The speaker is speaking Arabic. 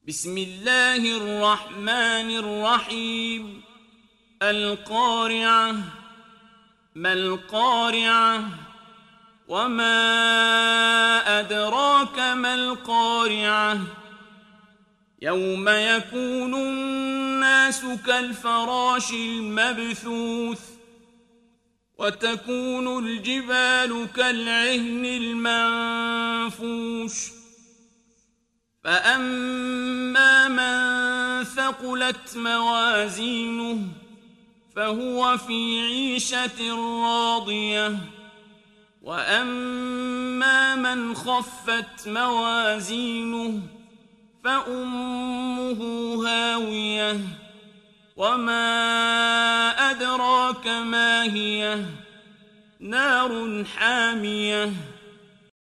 بسم الله الرحمن الرحيم القارعة ما القارعة وما أدراك ما القارعة يوم يكون الناس كالفراش المبثوث وتكون الجبال كالعهن المنفوش فأما من ثقلت موازينه فهو في عيشة راضية وأما من خفت موازينه فأمه هاوية وما أدراك ما هي نار حامية